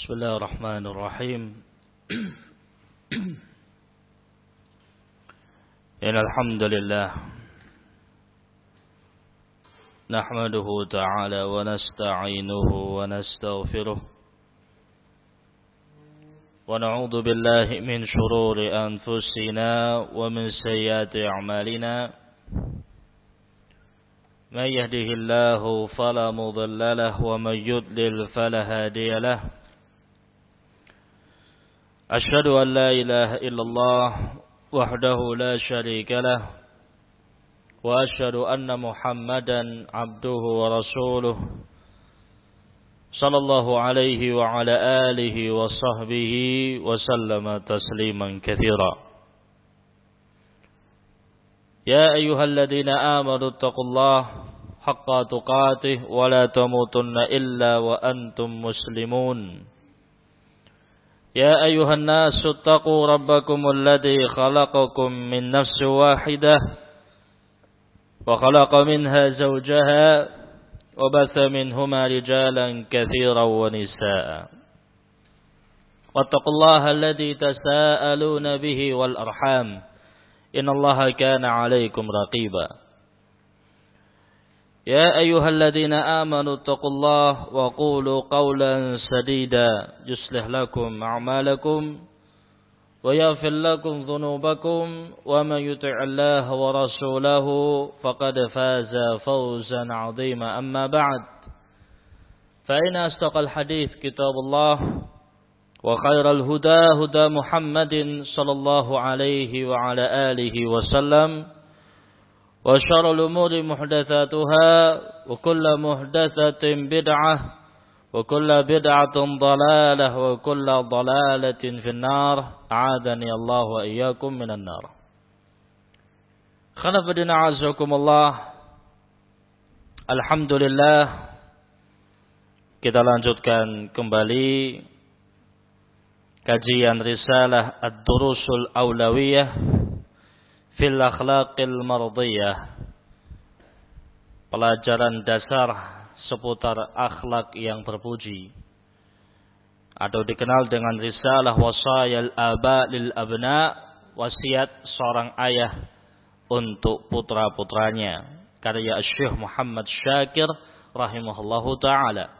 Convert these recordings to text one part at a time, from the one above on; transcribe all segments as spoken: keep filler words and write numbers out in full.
بسم الله الرحمن الرحيم إن الحمد لله نحمده تعالى ونستعينه ونستغفره ونعوذ بالله من شرور أنفسنا ومن سيئات أعمالنا من يهده الله فلا مضل له ومن يضلل فلا هادي له أشهد أن لا إله إلا الله وحده لا شريك له وأشهد أن محمدا عبده ورسوله صلى الله عليه وعلى آله وصحبه وسلم تسليما كثيرا يا أيها الذين آمنوا اتقوا الله حق تقاته ولا تموتن إلا وأنتم مسلمون يا أيها الناس اتقوا ربكم الذي خلقكم من نفس واحدة وخلق منها زوجها وبث منهما رجالا كثيرا ونساء واتقوا الله الذي تساءلون به والأرحام إن الله كان عليكم رقيبا يا أيها الذين آمنوا اتقوا الله وقولوا قولا سديدا يصلح لكم أعمالكم ويغفر لكم ذنوبكم ومن يطع الله ورسوله فقد فاز فوزا عظيما أما بعد فإن أصدق الحديث كتاب الله وخير الهدى هدى محمد صلى الله عليه وعلى آله وسلم وشر الأمور محدثاتها وكل محدثة بدعة وكل بدعة ضلالة وكل ضلالة في النار أعاذني الله وإياكم من النار. Khanafiddin a'azakumullah. Alhamdulillah, kita lanjutkan kembali kajian risalah Ad-Durusul Aulawiyah fil Akhlaqil Mardiyah, pelajaran dasar seputar akhlak yang terpuji, atau dikenal dengan risalah Wasayal Aba lil Abna, wasiat seorang ayah untuk putra-putranya, karya Syekh Muhammad Syakir rahimahullahu taala.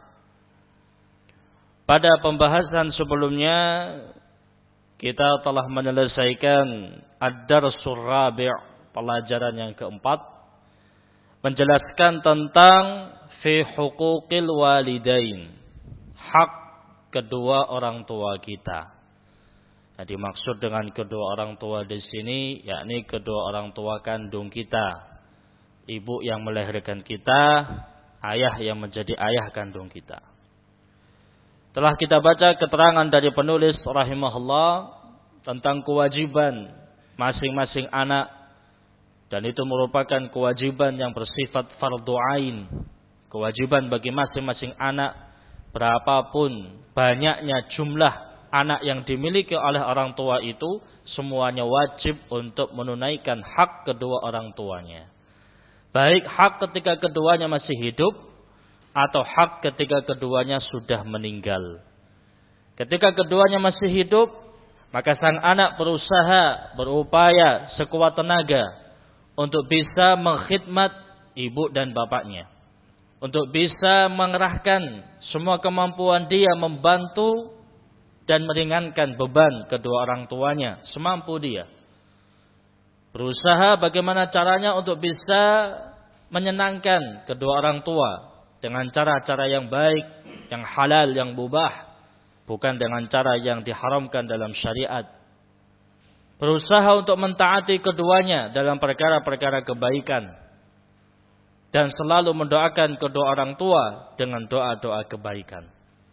Pada pembahasan sebelumnya kita telah menyelesaikan Ad-Darsul Rabi', pelajaran yang keempat, menjelaskan tentang fi huquqil walidain, hak kedua orang tua kita. Nah, dimaksud dengan kedua orang tua di sini yakni kedua orang tua kandung kita, ibu yang melahirkan kita, ayah yang menjadi ayah kandung kita. Telah kita baca keterangan dari penulis rahimahullah tentang kewajiban masing-masing anak, dan itu merupakan kewajiban yang bersifat fardhu ain. Kewajiban bagi masing-masing anak, berapapun banyaknya jumlah anak yang dimiliki oleh orang tua itu, semuanya wajib untuk menunaikan hak kedua orang tuanya. Baik hak ketika keduanya masih hidup atau hak ketika keduanya sudah meninggal. Ketika keduanya masih hidup, maka sang anak berusaha, berupaya sekuat tenaga untuk bisa mengkhidmat ibu dan bapaknya, untuk bisa mengerahkan semua kemampuan dia membantu dan meringankan beban kedua orang tuanya semampu dia. Berusaha bagaimana caranya untuk bisa menyenangkan kedua orang tua dengan cara-cara yang baik, yang halal, yang mubah, bukan dengan cara yang diharamkan dalam syariat. Berusaha untuk mentaati keduanya dalam perkara-perkara kebaikan, dan selalu mendoakan kedua orang tua dengan doa-doa kebaikan.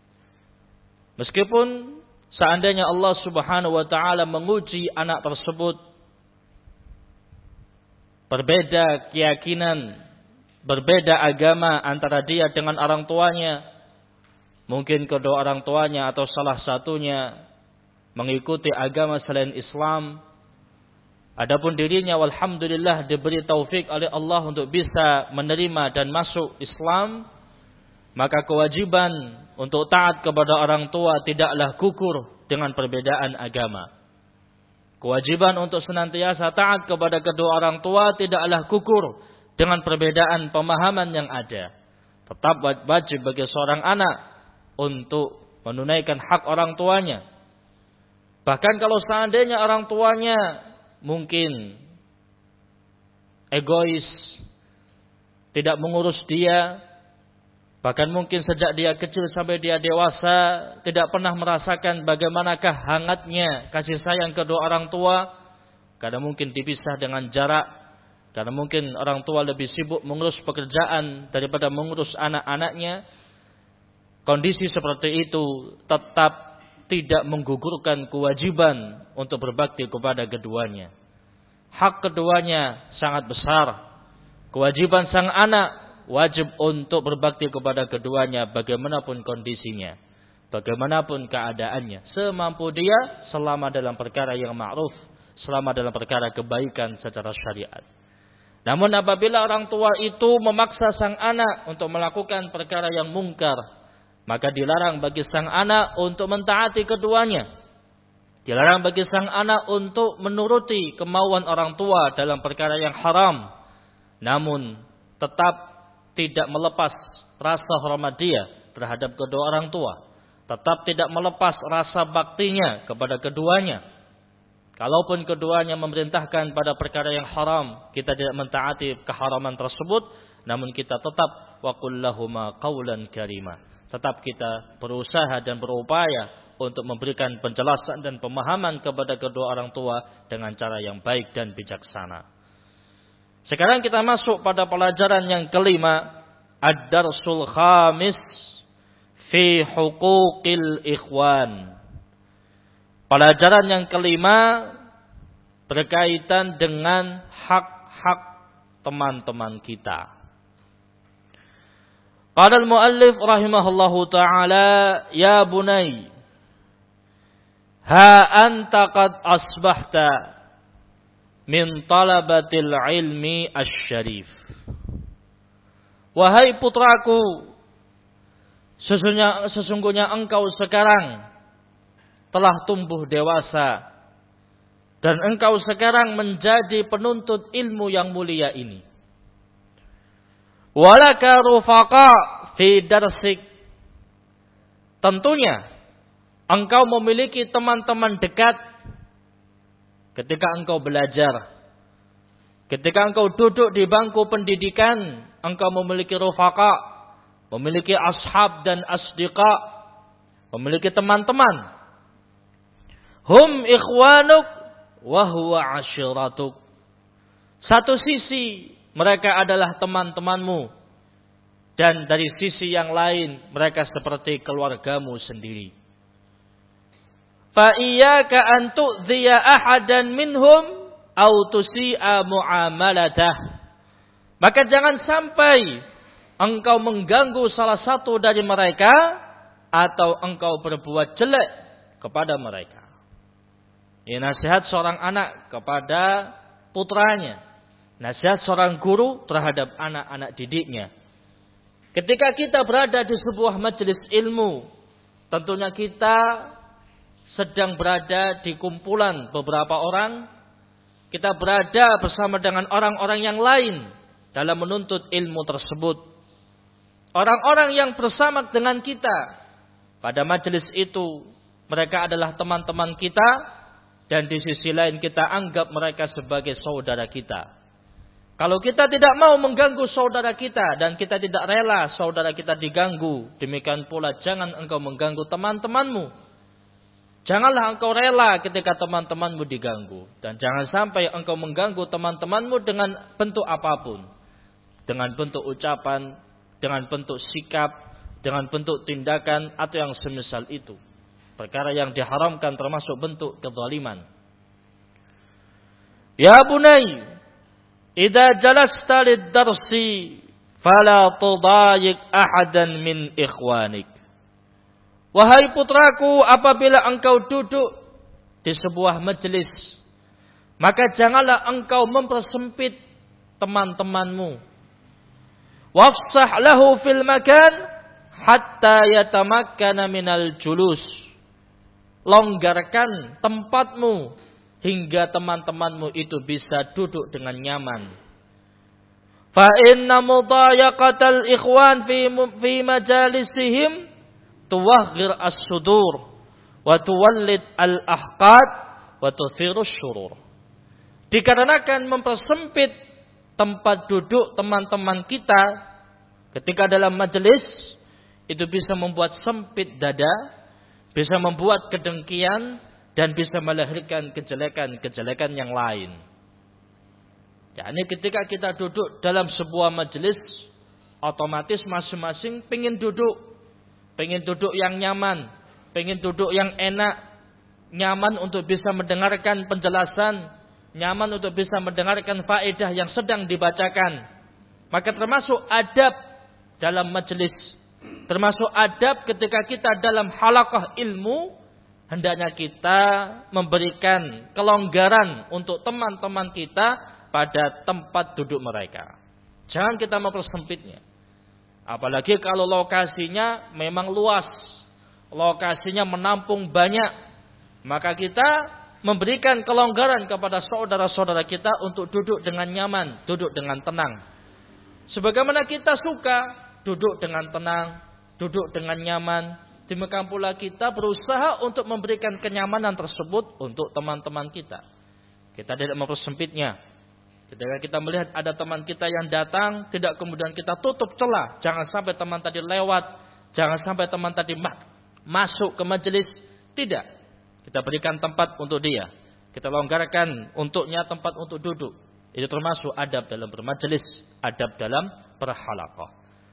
Meskipun seandainya Allah Subhanahu wa taala menguji anak tersebut, berbeda keyakinan, berbeda agama antara dia dengan orang tuanya, mungkin kedua orang tuanya atau salah satunya mengikuti agama selain Islam, adapun dirinya walhamdulillah diberi taufik oleh Allah untuk bisa menerima dan masuk Islam, Maka kewajiban untuk taat kepada orang tua tidaklah gugur dengan perbedaan agama. Kewajiban untuk senantiasa taat kepada kedua orang tua tidaklah gugur dengan perbedaan pemahaman yang ada. Tetap wajib bagi seorang anak untuk menunaikan hak orang tuanya. Bahkan kalau seandainya orang tuanya mungkin egois, tidak mengurus dia, bahkan mungkin sejak dia kecil sampai dia dewasa tidak pernah merasakan bagaimanakah hangatnya kasih sayang kedua orang tua, karena mungkin dipisah dengan jarak, karena mungkin orang tua lebih sibuk mengurus pekerjaan daripada mengurus anak-anaknya. Kondisi seperti itu tetap tidak menggugurkan kewajiban untuk berbakti kepada keduanya. Hak keduanya sangat besar. Kewajiban sang anak wajib untuk berbakti kepada keduanya bagaimanapun kondisinya, bagaimanapun keadaannya, semampu dia selama dalam perkara yang ma'ruf, selama dalam perkara kebaikan secara syariat. Namun apabila orang tua itu memaksa sang anak untuk melakukan perkara yang mungkar, maka dilarang bagi sang anak untuk mentaati keduanya. Dilarang bagi sang anak untuk menuruti kemauan orang tua dalam perkara yang haram. Namun tetap tidak melepas rasa hormat dia terhadap kedua orang tua. Tetap tidak melepas rasa baktinya kepada keduanya. Kalaupun keduanya memerintahkan pada perkara yang haram, kita tidak mentaati keharaman tersebut, namun kita tetap wa qul lahuma qawlan karima. Tetap kita berusaha dan berupaya untuk memberikan penjelasan dan pemahaman kepada kedua orang tua dengan cara yang baik dan bijaksana. Sekarang kita masuk pada pelajaran yang kelima, ad-darsul khamis fi huquqil ikhwan. Pelajaran yang kelima berkaitan dengan hak-hak teman-teman kita. Qala al-muallif rahimahullahu ta'ala, ya bunay, ha anta qad asbahta min talabatil ilmi asy-syarif. Wahai putraku, sesungguhnya, sesungguhnya engkau sekarang telah tumbuh dewasa dan engkau sekarang menjadi penuntut ilmu yang mulia ini. Walaka rufaqa fi darsik. Tentunya engkau memiliki teman-teman dekat ketika engkau belajar. Ketika engkau duduk di bangku pendidikan, engkau memiliki rufaqa, memiliki ashab dan asdiqa, memiliki teman-teman. Hum ikhwanuk wa huwa ashiratuk. Satu sisi mereka adalah teman-temanmu, dan dari sisi yang lain mereka seperti keluargamu sendiri. Fa iyyaka an tu'dhiya ahadan minhum aw tusi'a mu'amalatah. Maka jangan sampai engkau mengganggu salah satu dari mereka atau engkau berbuat jelek kepada mereka. Ini nasihat seorang anak kepada putranya. Nasihat seorang guru terhadap anak-anak didiknya. Ketika kita berada di sebuah majelis ilmu, tentunya kita sedang berada di kumpulan beberapa orang. Kita berada bersama dengan orang-orang yang lain dalam menuntut ilmu tersebut. Orang-orang yang bersama dengan kita pada majelis itu, mereka adalah teman-teman kita, dan di sisi lain kita anggap mereka sebagai saudara kita. Kalau kita tidak mau mengganggu saudara kita dan kita tidak rela saudara kita diganggu, demikian pula jangan engkau mengganggu teman-temanmu. Janganlah engkau rela ketika teman-temanmu diganggu, dan jangan sampai engkau mengganggu teman-temanmu dengan bentuk apapun. Dengan bentuk ucapan, dengan bentuk sikap, dengan bentuk tindakan atau yang semisal itu. Perkara yang diharamkan termasuk bentuk kezaliman. Ya bunai, idza jalasta lid-darsi fala tudayiq ahadan min ikhwanik. Wahai putraku, apabila engkau duduk di sebuah majelis, maka janganlah engkau mempersempit teman-temanmu. Wafsah lahu fil makan hatta yatamakkana minal julus. Longgarkan tempatmu hingga teman-temanmu itu bisa duduk dengan nyaman. Fa inna mudayaqatal ikhwan fi fi majalisihim tuwahhir as-sudur wa tuwallid al-ahqad wa tuthiru syurur. Dikarenakan mempersempit tempat duduk teman-teman kita ketika dalam majelis itu bisa membuat sempit dada, bisa membuat kedengkian, dan bisa melahirkan kejelekan-kejelekan yang lain. Jadi ketika kita duduk dalam sebuah majelis, otomatis masing-masing pengen duduk, pengen duduk yang nyaman, pengen duduk yang enak, nyaman untuk bisa mendengarkan penjelasan, nyaman untuk bisa mendengarkan faedah yang sedang dibacakan. Maka termasuk adab dalam majelis, termasuk adab ketika kita dalam halaqah ilmu, hendaknya kita memberikan kelonggaran untuk teman-teman kita pada tempat duduk mereka. Jangan kita mempersempitnya. Apalagi kalau lokasinya memang luas, lokasinya menampung banyak, maka kita memberikan kelonggaran kepada saudara-saudara kita untuk duduk dengan nyaman, duduk dengan tenang. Sebagaimana kita suka duduk dengan tenang, duduk dengan nyaman, demikian pula kita berusaha untuk memberikan kenyamanan tersebut untuk teman-teman kita. Kita tidak mempersempitnya. Ketika kita melihat ada teman kita yang datang, tidak kemudian kita tutup celah. Jangan sampai teman tadi lewat, jangan sampai teman tadi masuk ke majelis. Tidak. Kita berikan tempat untuk dia. Kita longgarkan untuknya tempat untuk duduk. Itu termasuk adab dalam bermajelis, adab dalam berhalaqah.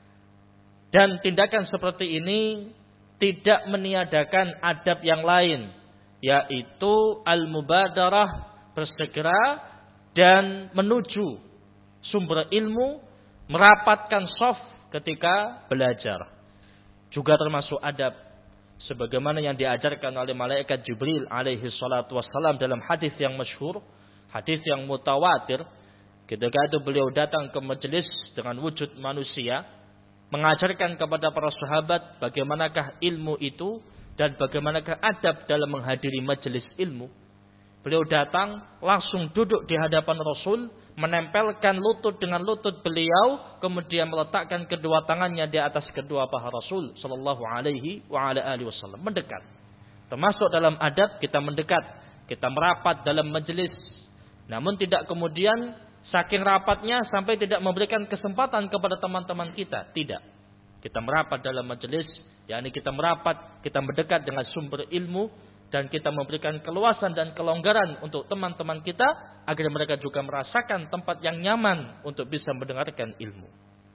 Dan tindakan seperti ini tidak meniadakan adab yang lain, yaitu al-mubadarah, bersegera dan menuju sumber ilmu, merapatkan shaf ketika belajar. Juga termasuk adab sebagaimana yang diajarkan oleh malaikat Jibril alaihi salatu wassalam dalam hadis yang masyhur, hadis yang mutawatir. Ketika itu beliau datang ke majelis dengan wujud manusia, mengajarkan kepada para sahabat bagaimanakah ilmu itu dan bagaimanakah adab dalam menghadiri majelis ilmu. Beliau datang langsung duduk di hadapan Rasul, menempelkan lutut dengan lutut beliau, kemudian meletakkan kedua tangannya di atas kedua paha Rasul sallallahu alaihi wa ala alihi wasallam, mendekat. Termasuk dalam adab kita mendekat, kita merapat dalam majelis. Namun tidak kemudian saking rapatnya sampai tidak memberikan kesempatan kepada teman-teman kita. Tidak. Kita merapat dalam majelis, yakni kita merapat, kita mendekat dengan sumber ilmu, dan kita memberikan keluasan dan kelonggaran untuk teman-teman kita agar mereka juga merasakan tempat yang nyaman untuk bisa mendengarkan ilmu.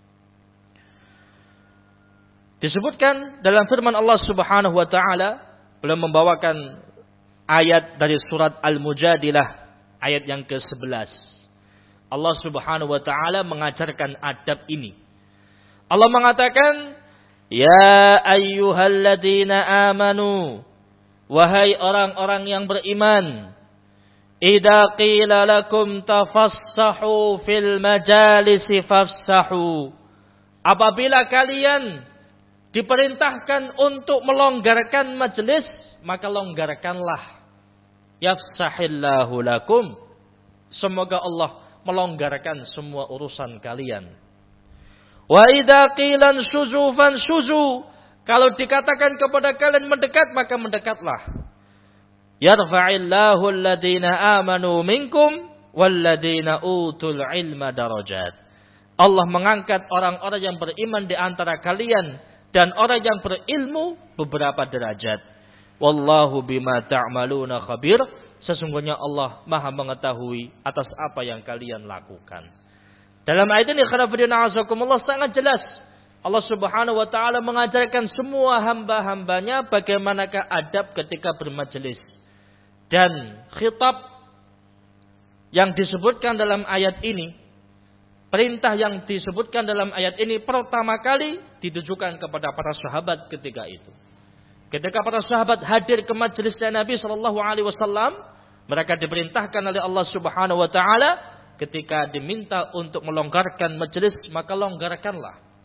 Disebutkan dalam firman Allah Subhanahu wa taala, beliau membawakan ayat dari surat Al-Mujadilah ayat yang ke sebelas. Allah Subhanahu wa taala mengajarkan adab ini. Allah mengatakan, "Ya ayyuhalladzina amanu," wahai orang-orang yang beriman, idza qila lakum tafassahu fil majalisi fafsahu. Apabila kalian diperintahkan untuk melonggarkan majelis, maka longgarkanlah. Yafsahillahu lakum. Semoga Allah melonggarkan semua urusan kalian. Wa idza qila shuzu fanshuzu. Kalau dikatakan kepada kalian mendekat, maka mendekatlah. Yarfa'illahu alladhina amanu minkum walladhina utul ilma darajat. Allah mengangkat orang-orang yang beriman di antara kalian dan orang yang berilmu beberapa derajat. Wallahu bima ta'maluna khabir. Sesungguhnya Allah Maha mengetahui atas apa yang kalian lakukan. Dalam ayat ini khairuddin azakumullah sangat jelas. Allah Subhanahu wa taala mengajarkan semua hamba-hambanya bagaimanakah adab ketika bermajelis. Dan khitab yang disebutkan dalam ayat ini, perintah yang disebutkan dalam ayat ini pertama kali ditujukan kepada para sahabat ketika itu. Ketika para sahabat hadir ke majelisnya Nabi sallallahu alaihi wasallam, mereka diperintahkan oleh Allah Subhanahu wa taala ketika diminta untuk melonggarkan majelis, maka longgarkanlah.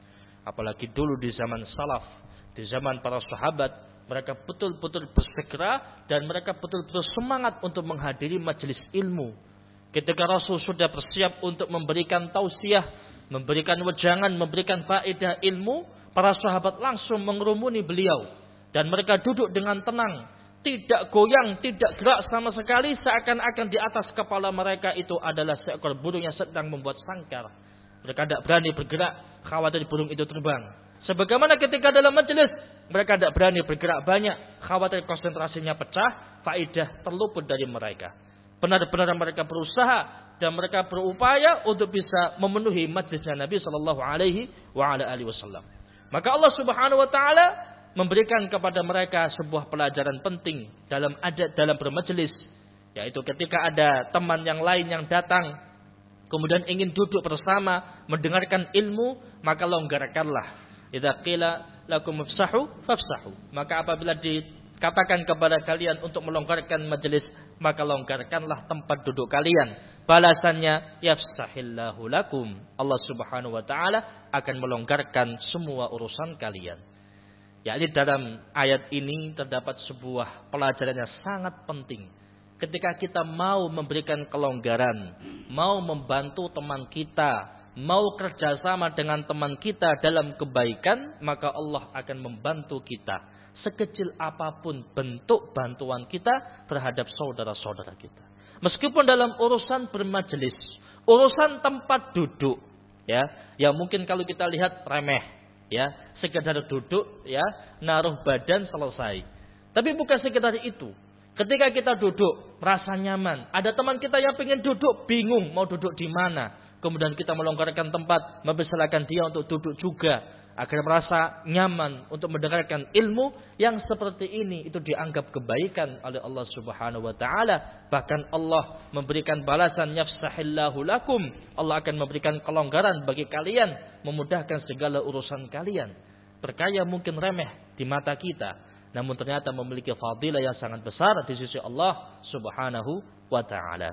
Apalagi dulu di zaman salaf, di zaman para sahabat, mereka betul-betul bersegera dan mereka betul-betul semangat untuk menghadiri majelis ilmu. Ketika Rasul sudah bersiap untuk memberikan tausiah, memberikan wejangan, memberikan faedah ilmu, para sahabat langsung mengerumuni beliau. Dan mereka duduk dengan tenang, tidak goyang, tidak gerak sama sekali, seakan-akan di atas kepala mereka itu adalah seekor burung yang sedang membuat sangkar. Mereka tidak berani bergerak, khawatir burung itu terbang. Sebagaimana ketika dalam majelis, mereka tidak berani bergerak banyak, khawatir konsentrasinya pecah, faedah terluput dari mereka. Benar-benar mereka berusaha dan mereka berupaya untuk bisa memenuhi majlisnya Nabi Shallallahu Alaihi Wasallam. Maka Allah Subhanahu Wa Taala memberikan kepada mereka sebuah pelajaran penting dalam adat dalam bermajelis, yaitu ketika ada teman yang lain yang datang, kemudian ingin duduk bersama mendengarkan ilmu, maka longgarkanlah. Idza qila lakum ifsahu fafsahu. Maka apabila dikatakan kepada kalian untuk melonggarkan majelis, maka longgarkanlah tempat duduk kalian. Balasannya yafsahillahu lakum. Allah Subhanahu wa taala akan melonggarkan semua urusan kalian. Yakni dalam ayat ini terdapat sebuah pelajaran yang sangat penting. Ketika kita mau memberikan kelonggaran, mau membantu teman kita, mau kerjasama dengan teman kita dalam kebaikan, maka Allah akan membantu kita. Sekecil apapun bentuk bantuan kita terhadap saudara-saudara kita. Meskipun dalam urusan bermajelis, urusan tempat duduk, ya, yang mungkin kalau kita lihat remeh, ya, sekedar duduk, ya, naruh badan selesai. Tapi bukan sekedar itu. Ketika kita duduk, merasa nyaman. Ada teman kita yang ingin duduk, bingung mau duduk di mana. Kemudian kita melonggarkan tempat, mempersilakan dia untuk duduk juga. Agar merasa nyaman untuk mendengarkan ilmu yang seperti ini. Itu dianggap kebaikan oleh Allah Subhanahu wa taala. Bahkan Allah memberikan balasan yafsahillahu lakum. Allah akan memberikan kelonggaran bagi kalian, memudahkan segala urusan kalian. Perkara mungkin remeh di mata kita, namun ternyata memiliki fadilah yang sangat besar di sisi Allah Subhanahu wa taala.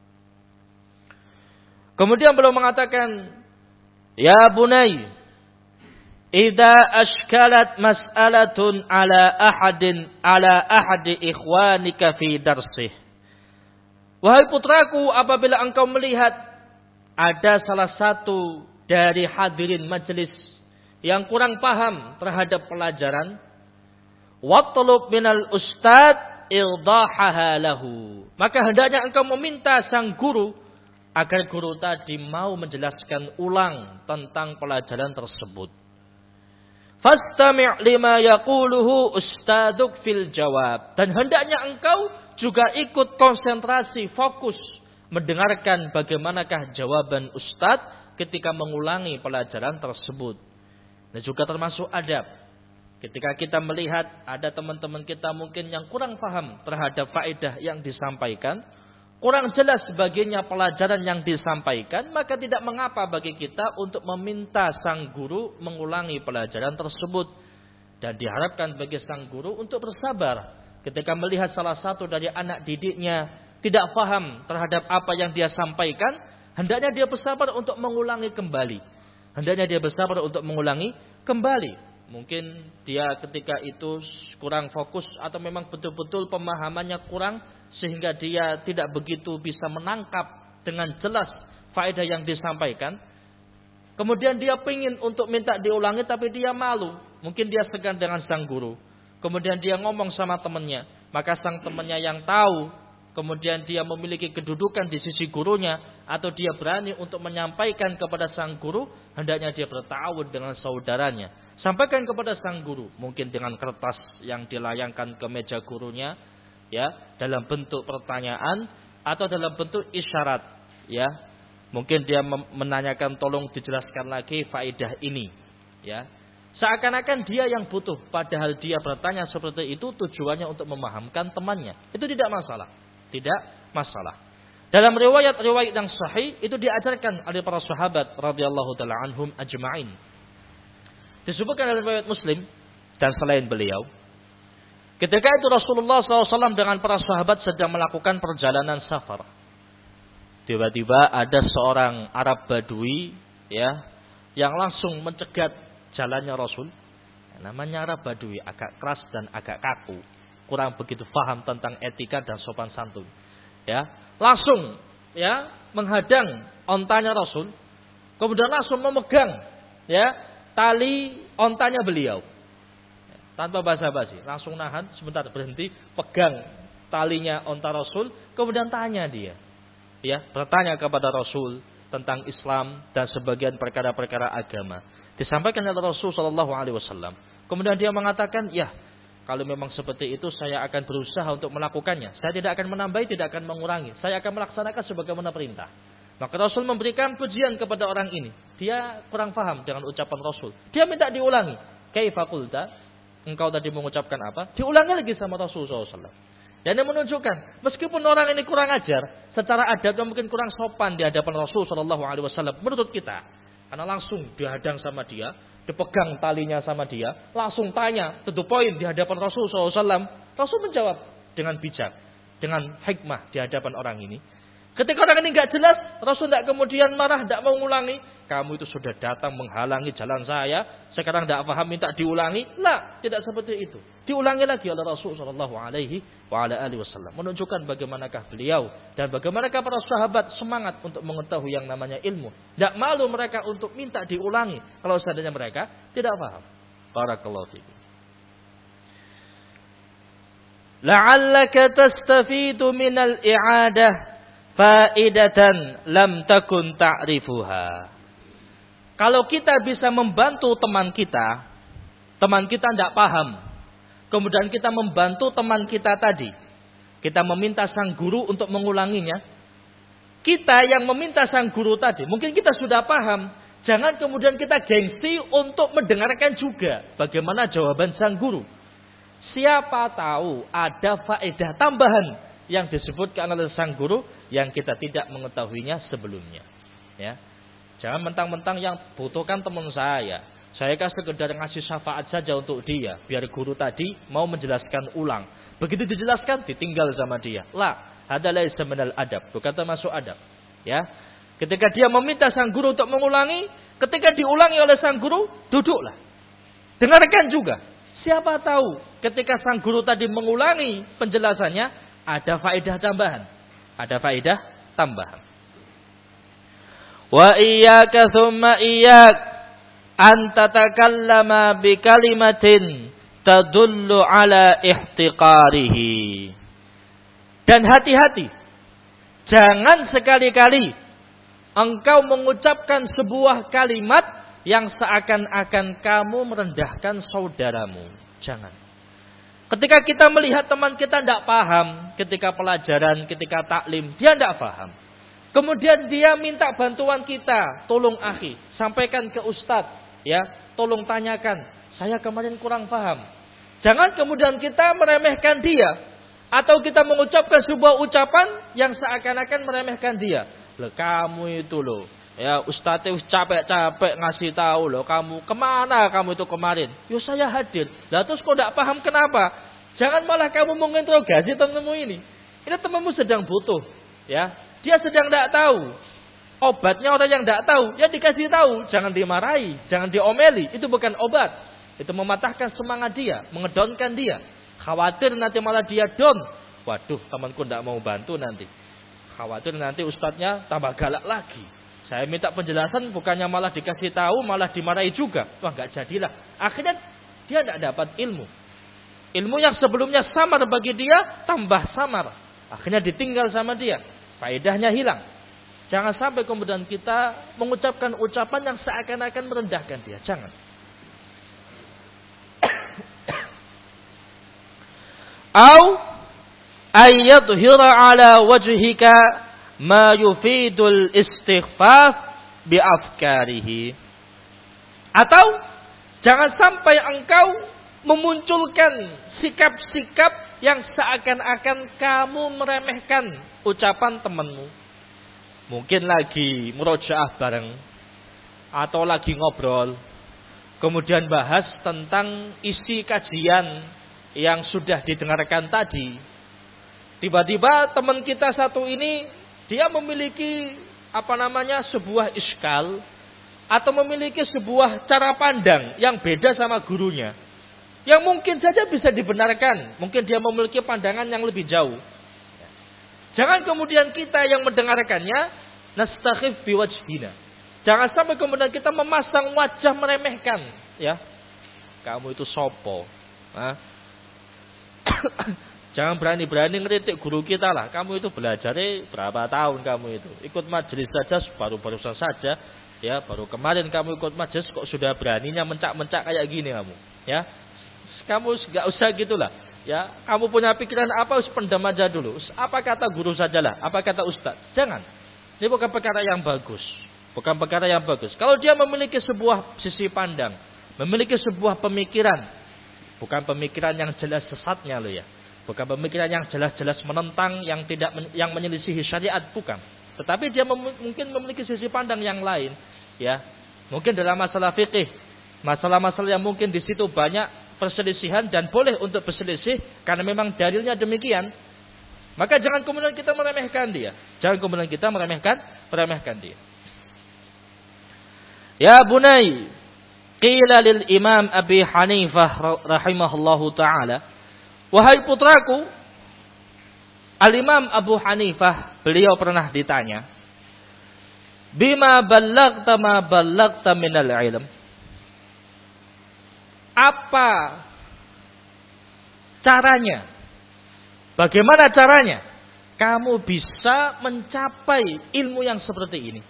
Kemudian beliau mengatakan, ya bunai, idza ashkalat mas'alatun ala ahadin ala ahadi ikhwanika fi darsih. Wahai putraku, apabila engkau melihat ada salah satu dari hadirin majelis yang kurang paham terhadap pelajaran, watlub minal ustad ildahaha lahu. Maka hendaknya engkau meminta sang guru agar guru tadi mau menjelaskan ulang tentang pelajaran tersebut. Fastami' lima yaquluhu ustaduk fil jawab. Dan hendaknya engkau juga ikut konsentrasi, fokus mendengarkan bagaimanakah jawaban ustad ketika mengulangi pelajaran tersebut. Dan juga termasuk adab. Ketika kita melihat ada teman-teman kita mungkin yang kurang paham terhadap faedah yang disampaikan, kurang jelas baginya pelajaran yang disampaikan, maka tidak mengapa bagi kita untuk meminta sang guru mengulangi pelajaran tersebut. Dan diharapkan bagi sang guru untuk bersabar ketika melihat salah satu dari anak didiknya tidak paham terhadap apa yang dia sampaikan, hendaknya dia bersabar untuk mengulangi kembali. Hendaknya dia bersabar untuk mengulangi kembali. Mungkin dia ketika itu kurang fokus atau memang betul-betul pemahamannya kurang sehingga dia tidak begitu bisa menangkap dengan jelas faedah yang disampaikan. Kemudian dia ingin untuk minta diulangi tapi dia malu. Mungkin dia segan dengan sang guru. Kemudian dia ngomong sama temannya. Maka sang temannya yang tahu, kemudian dia memiliki kedudukan di sisi gurunya, atau dia berani untuk menyampaikan kepada sang guru, hendaknya dia bertawud dengan saudaranya. Sampaikan kepada sang guru, mungkin dengan kertas yang dilayangkan ke meja gurunya, ya, dalam bentuk pertanyaan atau dalam bentuk isyarat, ya. Mungkin dia menanyakan tolong dijelaskan lagi faedah ini, ya. Seakan-akan dia yang butuh, padahal dia bertanya seperti itu tujuannya untuk memahamkan temannya. Itu tidak masalah. Tidak masalah. Dalam riwayat-riwayat yang sahih itu diajarkan oleh para sahabat radhiyallahu taala anhum ajma'in. Disebutkan dalam riwayat Muslim dan selain beliau, ketika itu Rasulullah shallallahu alaihi wasallam dengan para sahabat sedang melakukan perjalanan safar. Tiba-tiba ada seorang Arab Badui, ya, yang langsung mencegat jalannya Rasul. Namanya Arab Badui, agak keras dan agak kaku, kurang begitu paham tentang etika dan sopan santun. Ya, langsung ya menghadang ontanya Rasul, kemudian langsung memegang ya tali ontanya beliau. Tanpa basa-basi, langsung nahan, sebentar berhenti, pegang talinya onta Rasul, kemudian tanya dia. Ya, bertanya kepada Rasul tentang Islam dan sebagian perkara-perkara agama. Disampaikan oleh Rasul sallallahu alaihi wasallam. Kemudian dia mengatakan, ya, kalau memang seperti itu saya akan berusaha untuk melakukannya. Saya tidak akan menambahi, tidak akan mengurangi. Saya akan melaksanakan sebagaimana perintah. Maka Rasul memberikan pujian kepada orang ini. Dia kurang paham dengan ucapan Rasul. Dia minta diulangi. Kaifa qulta? Engkau tadi mengucapkan apa? Diulangi lagi sama Rasul sallallahu alaihi wasallam. Dan ini menunjukkan, meskipun orang ini kurang ajar, secara adabnya mungkin kurang sopan di hadapan Rasul sallallahu alaihi wasallam menurut kita. Karena langsung dihadang sama dia, dipegang talinya sama dia, langsung tanya, to the point di hadapan Rasul sallallahu alaihi wasallam. Rasul menjawab dengan bijak, dengan hikmah di hadapan orang ini. Ketika orang ini nggak jelas, Rasul tidak kemudian marah, tidak mau mengulangi. Kamu itu sudah datang menghalangi jalan saya, sekarang tidak paham minta diulangi. Lah, tidak seperti itu. Diulangi lagi oleh Rasul sallallahu alaihi wasallam. Menunjukkan bagaimanakah beliau dan bagaimanakah para sahabat semangat untuk mengetahui yang namanya ilmu. Tidak malu mereka untuk minta diulangi kalau seandainya mereka tidak paham. Barakallahu fiikum. La'allaka tastafidu minal i'adah faidatan lam takun ta'rifuha. Kalau kita bisa membantu teman kita, teman kita tidak paham, kemudian kita membantu teman kita tadi, kita meminta sang guru untuk mengulanginya. Kita yang meminta sang guru tadi, mungkin kita sudah paham, jangan kemudian kita gengsi untuk mendengarkan juga bagaimana jawaban sang guru. Siapa tahu ada faedah tambahan yang disebutkan oleh sang guru yang kita tidak mengetahuinya sebelumnya. Ya. Jangan mentang-mentang yang butuhkan teman saya. Saya kan sekedar ngasih syafaat saja untuk dia. Biar guru tadi mau menjelaskan ulang. Begitu dijelaskan, ditinggal sama dia. La, adalah semenal adab. Bukan termasuk adab. Ya. Ketika dia meminta sang guru untuk mengulangi, ketika diulangi oleh sang guru, duduklah. Dengarkan juga. Siapa tahu ketika sang guru tadi mengulangi penjelasannya, ada faedah tambahan. Ada faedah tambahan. Wa iyyaka thumma iyyak an tatakallama bi kalimatin tadullu ala ihtiqarihi. Dan hati-hati, jangan sekali-kali engkau mengucapkan sebuah kalimat yang seakan-akan kamu merendahkan saudaramu. Jangan. Ketika kita melihat teman kita tidak paham, ketika pelajaran, ketika taklim, dia tidak paham. Kemudian dia minta bantuan kita, tolong akhi, sampaikan ke ustadz, ya, tolong tanyakan, saya kemarin kurang paham. Jangan kemudian kita meremehkan dia, atau kita mengucapkan sebuah ucapan yang seakan-akan meremehkan dia. Loh, kamu itu loh, ya ustadz itu capek-capek ngasih tahu loh, kamu kemana kamu itu kemarin? Yo saya hadir. Lah terus kok tidak paham kenapa? Jangan malah kamu menginterogasi temanmu ini. Ini temanmu sedang butuh, ya. Dia sedang tidak tahu. Obatnya orang yang tidak tahu, ya dikasih tahu. Jangan dimarahi, jangan diomeli. Itu bukan obat. Itu mematahkan semangat dia, mengedonkan dia. Khawatir nanti malah dia down. Waduh, temanku tidak mau bantu nanti. Khawatir nanti ustadznya tambah galak lagi. Saya minta penjelasan, bukannya malah dikasih tahu, malah dimarahi juga. Wah, nggak jadilah. Akhirnya dia tidak dapat ilmu. Ilmu yang sebelumnya samar bagi dia, tambah samar. Akhirnya ditinggal sama dia. Faedahnya hilang. Jangan sampai kemudian kita mengucapkan ucapan yang seakan-akan merendahkan dia. Jangan. Au ayyadhira ala wajhika ma yufidul istighfaf bi afkarihi. Atau jangan sampai engkau memunculkan sikap-sikap yang seakan-akan kamu meremehkan ucapan temanmu. Mungkin lagi murojaah bareng, atau lagi ngobrol, kemudian bahas tentang isi kajian yang sudah didengarkan tadi. Tiba-tiba teman kita satu ini, dia memiliki apa namanya sebuah iskal, atau memiliki sebuah cara pandang yang beda sama gurunya, yang mungkin saja bisa dibenarkan, mungkin dia memiliki pandangan yang lebih jauh. Jangan kemudian kita yang mendengarkannya nastakhif biwajhina. Jangan sampai kemudian kita memasang wajah meremehkan, ya. Kamu itu sopo? Hah? Jangan berani-berani ngeritik guru kita lah. Kamu itu belajar berapa tahun kamu itu? Ikut majelis saja baru-barusan saja, ya. Baru kemarin kamu ikut majelis kok sudah beraninya mencak-mencak kayak gini kamu, ya. Kamu nggak usah gitulah, ya. Kamu punya pikiran apa? Us pendam aja dulu. Apa kata guru sajalah? Apa kata ustaz? Jangan. Ini bukan perkara yang bagus. Bukan perkara yang bagus. Kalau dia memiliki sebuah sisi pandang, memiliki sebuah pemikiran, bukan pemikiran yang jelas sesatnya loh ya. Bukan pemikiran yang jelas-jelas menentang, yang tidak men, yang menyelisihi syariat, bukan. Tetapi dia mem, mungkin memiliki sisi pandang yang lain, ya. Mungkin dalam masalah fikih, masalah-masalah yang mungkin di situ banyak perselisihan dan boleh untuk berselisih karena memang dalilnya demikian. Maka jangan kemudian kita meremehkan dia. Jangan kemudian kita meremehkan, meremehkan dia. Ya bunai, qila lil Imam Abi Hanifah rahimahullahu taala, wahai putraku, Al-Imam Abu Hanifah, beliau pernah ditanya, bima ballagta ma ballagta minal ilm. Apa caranya? Bagaimana caranya kamu bisa mencapai ilmu yang seperti ini?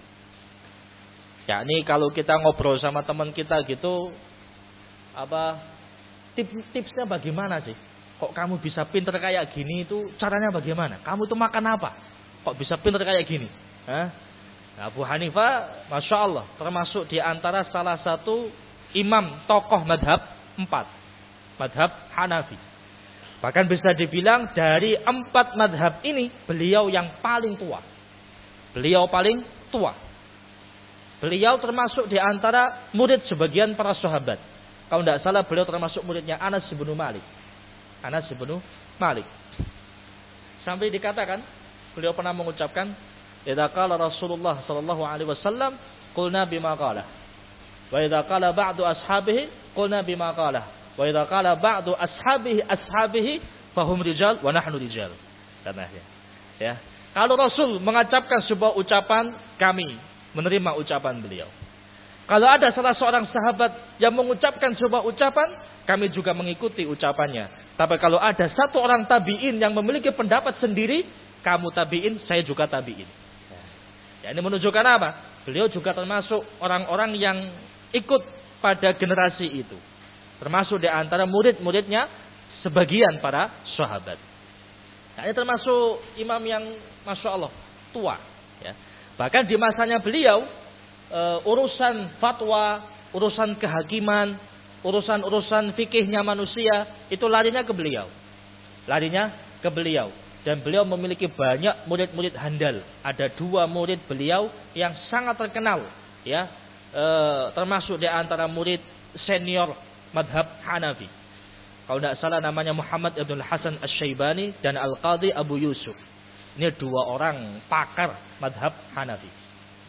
Ya, ini kalau kita ngobrol sama teman kita gitu, apa tips-tipsnya bagaimana sih? Kok kamu bisa pinter kayak gini itu caranya bagaimana? Kamu itu makan apa? Kok bisa pinter kayak gini? Hah? Abu Hanifah, masya Allah, termasuk di antara salah satu imam tokoh madhab empat, madhab Hanafi. Bahkan bisa dibilang dari empat madhab ini beliau yang paling tua. Beliau paling tua. Beliau termasuk di antara murid sebagian para sahabat. Kalau tidak salah beliau termasuk muridnya Anas bin Malik. Anas bin Malik. Sampai dikatakan beliau pernah mengucapkan, "Idza qala Rasulullah sallallahu alaihi wasallam, qulna bima qala. Wa idza qala ba'du ashabihi, qulna bima qala. Wa idza qala ba'du ashabihi ashabihi, fahum rijal wa nahnu rijal." Katanya. Ya. Kalau Rasul mengucapkan sebuah ucapan, kami menerima ucapan beliau. Kalau ada salah seorang sahabat yang mengucapkan sebuah ucapan, kami juga mengikuti ucapannya. Tapi kalau ada satu orang tabi'in yang memiliki pendapat sendiri, kamu tabi'in, saya juga tabi'in. Ya, ini menunjukkan apa? Beliau juga termasuk orang-orang yang ikut pada generasi itu. Termasuk di antara murid-muridnya sebagian para sahabat. Nah, ini termasuk imam yang masya Allah tua. Ya. Bahkan di masanya beliau, Uh, urusan fatwa, urusan kehakiman, urusan-urusan fikihnya manusia, itu larinya ke beliau. Larinya ke beliau. Dan beliau memiliki banyak murid-murid handal. Ada dua murid beliau yang sangat terkenal, ya, uh, termasuk di antara murid senior madhab Hanafi. Kalau tidak salah namanya Muhammad ibn Hasan Asy-Syaibani dan Al-Qadhi Abu Yusuf. Ini dua orang pakar madhab Hanafi.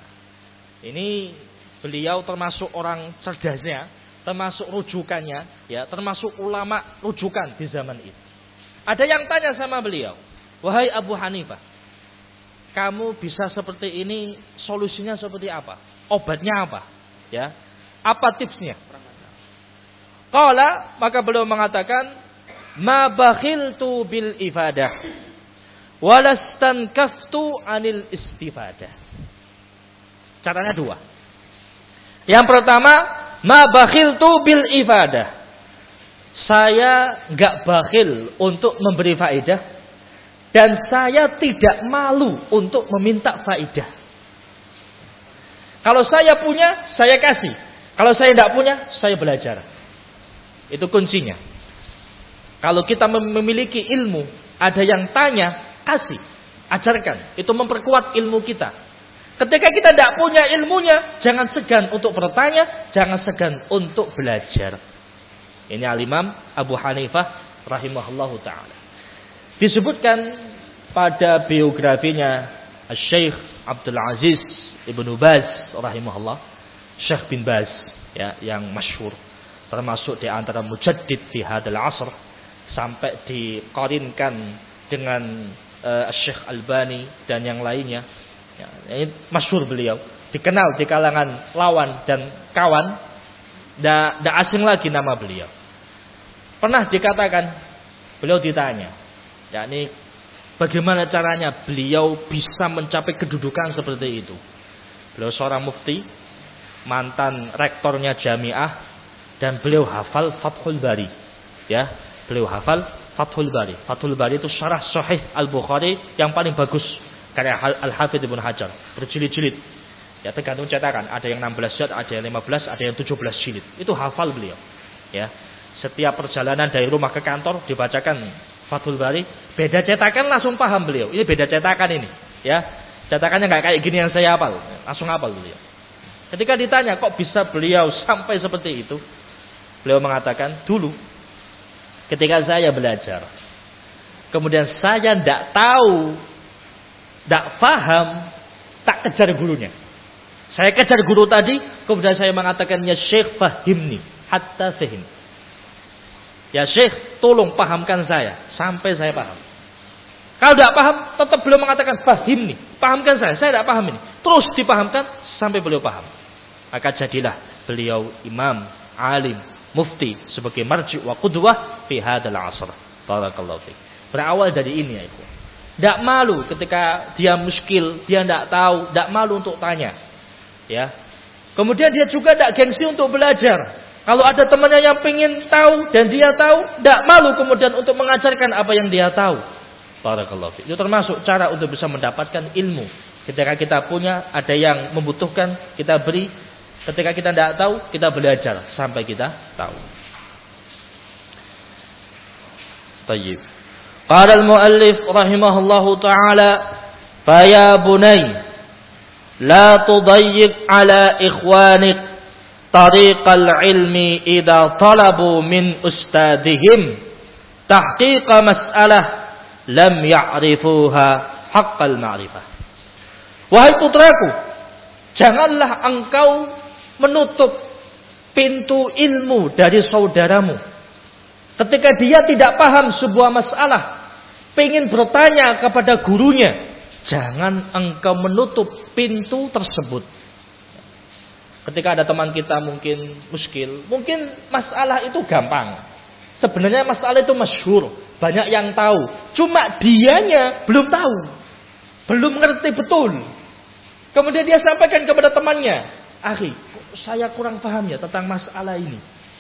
Ini beliau termasuk orang cerdasnya, termasuk rujukannya, ya, termasuk ulama rujukan di zaman itu. Ada yang tanya sama beliau, wahai Abu Hanifah, kamu bisa seperti ini, solusinya seperti apa? Obatnya apa? Ya, apa tipsnya? Qala, maka beliau mengatakan, ma bakhiltu bil ifadah, walastankaftu anil istifadah. Caranya dua. Yang pertama, ma bakhiltu bil ifadah. Saya enggak bakhil untuk memberi faedah dan saya tidak malu untuk meminta faedah. Kalau saya punya, saya kasih. Kalau saya tidak punya, saya belajar. Itu kuncinya. Kalau kita memiliki ilmu, ada yang tanya, kasih, ajarkan. Itu memperkuat ilmu kita. Ketika kita tidak punya ilmunya, jangan segan untuk bertanya, jangan segan untuk belajar. Ini Al-Imam Abu Hanifah rahimahullahu ta'ala. Disebutkan pada biografinya Syekh Abdul Aziz Ibnu Baz rahimahullah. Syekh bin Baz, ya, yang masyhur, termasuk di antara mujaddid fi hadzal asr, sampai diqarinkan dengan uh, Syekh Albani dan yang lainnya. Ya, ini masyhur beliau, dikenal di kalangan lawan dan kawan, tidak asing lagi nama beliau. Pernah dikatakan, beliau ditanya, yakni bagaimana caranya beliau bisa mencapai kedudukan seperti itu. Beliau seorang mufti, mantan rektornya jamiah, dan beliau hafal Fathul Bari. Ya, beliau hafal Fathul Bari. Fathul Bari itu syarah Sahih Al-Bukhari yang paling bagus karya Al-Hafidz Ibnu Hajar, berjilid-jilid. Ya, tergantung cetakan, ada yang enam belas jilid, ada yang lima belas, ada yang tujuh belas jilid. Itu hafal beliau. Ya. Setiap perjalanan dari rumah ke kantor dibacakan Fathul Bari, beda cetakan langsung paham beliau. Ini beda cetakan ini, ya. Cetakannya nggak kayak gini yang saya hafal, langsung hafal beliau. Ketika ditanya kok bisa beliau sampai seperti itu, beliau mengatakan, dulu ketika saya belajar, kemudian saya tidak tahu, tidak paham, tak kejar gurunya. Saya kejar guru tadi, kemudian saya mengatakannya, Syekh fahimni hatta fahim. Ya Syekh, tolong pahamkan saya sampai saya paham. Kalau tidak paham, tetap beliau mengatakan fahim nih, pahamkan saya, saya tidak paham ini. Terus dipahamkan sampai beliau paham. Maka jadilah beliau imam, alim, mufti sebagai marji' wa qudwah fi hadzal asr. Barakallahu fiik. Berawal dari ini ya ikhwan. Tidak malu ketika dia muskil, dia tidak tahu, tidak malu untuk tanya. Ya. Kemudian dia juga tidak gengsi untuk belajar. Kalau ada temannya yang pengen tahu dan dia tahu, tidak malu kemudian untuk mengajarkan apa yang dia tahu. Barakallahu fiik. Itu termasuk cara untuk bisa mendapatkan ilmu. Ketika kita punya, ada yang membutuhkan, kita beri. Ketika kita tidak tahu, kita belajar sampai kita tahu. Tayyib. Qala al-muallif rahimahullahu ta'ala, fa ya bunay la tudayyiq ala ikhwanik tariqal ilmi idza talabu min ustadihim tahqiqa mas'alah lam ya'rifuha haqqal ma'rifah. Wahai putraku, janganlah engkau menutup pintu ilmu dari saudaramu. Ketika dia tidak paham sebuah masalah, ingin bertanya kepada gurunya, jangan engkau menutup pintu tersebut. Ketika ada teman kita mungkin muskil, mungkin masalah itu gampang. Sebenarnya masalah itu masyhur, banyak yang tahu. Cuma dianya belum tahu, belum mengerti betul. Kemudian dia sampaikan kepada temannya, akhi, saya kurang paham ya tentang masalah ini.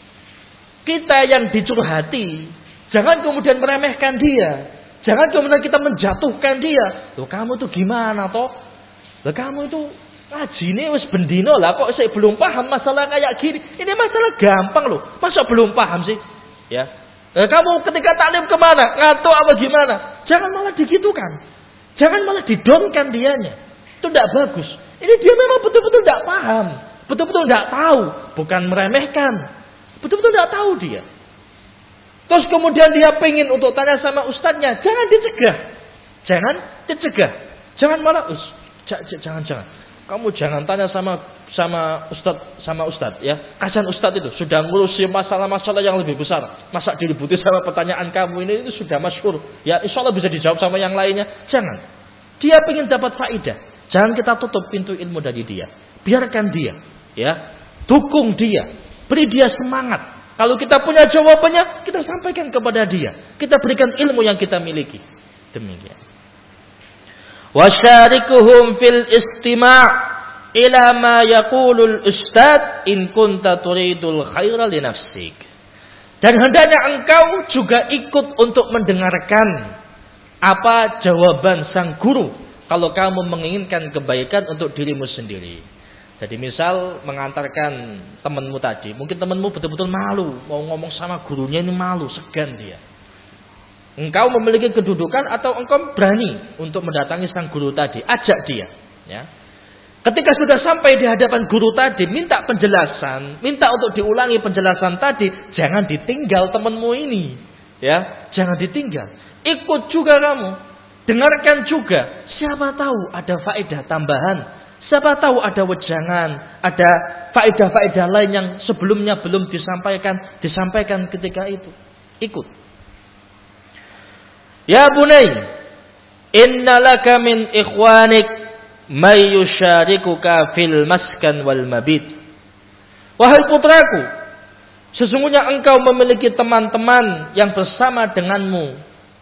Kita yang dicurhati, jangan kemudian meremehkan dia. Jangan kemudian kita menjatuhkan dia. Loh kamu tuh gimana toh? Loh kamu itu ngaji ini wis bendino lah, kok saya belum paham masalah kayak gini. Ini masalah gampang loh, masa belum paham sih? Ya, loh, kamu ketika taklim kemana? Ngantuk apa gimana? Jangan malah digitukan. Jangan malah didonkan dianya. Itu tidak bagus. Ini dia memang betul-betul tidak paham. Betul-betul tidak tahu. Bukan meremehkan. Betul-betul tidak tahu dia. Terus kemudian dia pengen untuk tanya sama ustadznya. Jangan dicegah. Jangan dicegah. Jangan malah. Jangan, jangan. Kamu jangan tanya sama sama ustadz, sama ustadz ya. Kasihan ustadz itu sudah ngurusi masalah-masalah yang lebih besar. Masa diliputi sama pertanyaan kamu ini, itu sudah masyhur. Ya insya Allah bisa dijawab sama yang lainnya. Jangan. Dia pengen dapat faidah. Jangan kita tutup pintu ilmu dari dia. Biarkan dia, ya. Dukung dia. Beri dia semangat. Kalau kita punya jawabannya, kita sampaikan kepada dia. Kita berikan ilmu yang kita miliki. Demikian. Wasyarikuhum fil istima' ila ma yaqulul ustad in kunta turidul khaira li nafsik. Dan hendaknya engkau juga ikut untuk mendengarkan apa jawaban sang guru kalau kamu menginginkan kebaikan untuk dirimu sendiri. Jadi misal mengantarkan temanmu tadi, mungkin temanmu betul-betul malu mau ngomong sama gurunya, ini malu, segan dia. Engkau memiliki kedudukan atau engkau berani untuk mendatangi sang guru tadi, ajak dia, ya. Ketika sudah sampai di hadapan guru tadi, minta penjelasan, minta untuk diulangi penjelasan tadi, jangan ditinggal temanmu ini, ya, jangan ditinggal. Ikut juga kamu, dengarkan juga, siapa tahu ada faedah tambahan. Siapa tahu ada wejangan, ada faedah-faedah lain yang sebelumnya belum disampaikan, disampaikan ketika itu. Ikut. Ya bunai, innalaka min ikhwanik may yusyarikuka fil maskan wal mabit. Wahai putraku, sesungguhnya engkau memiliki teman-teman yang bersama denganmu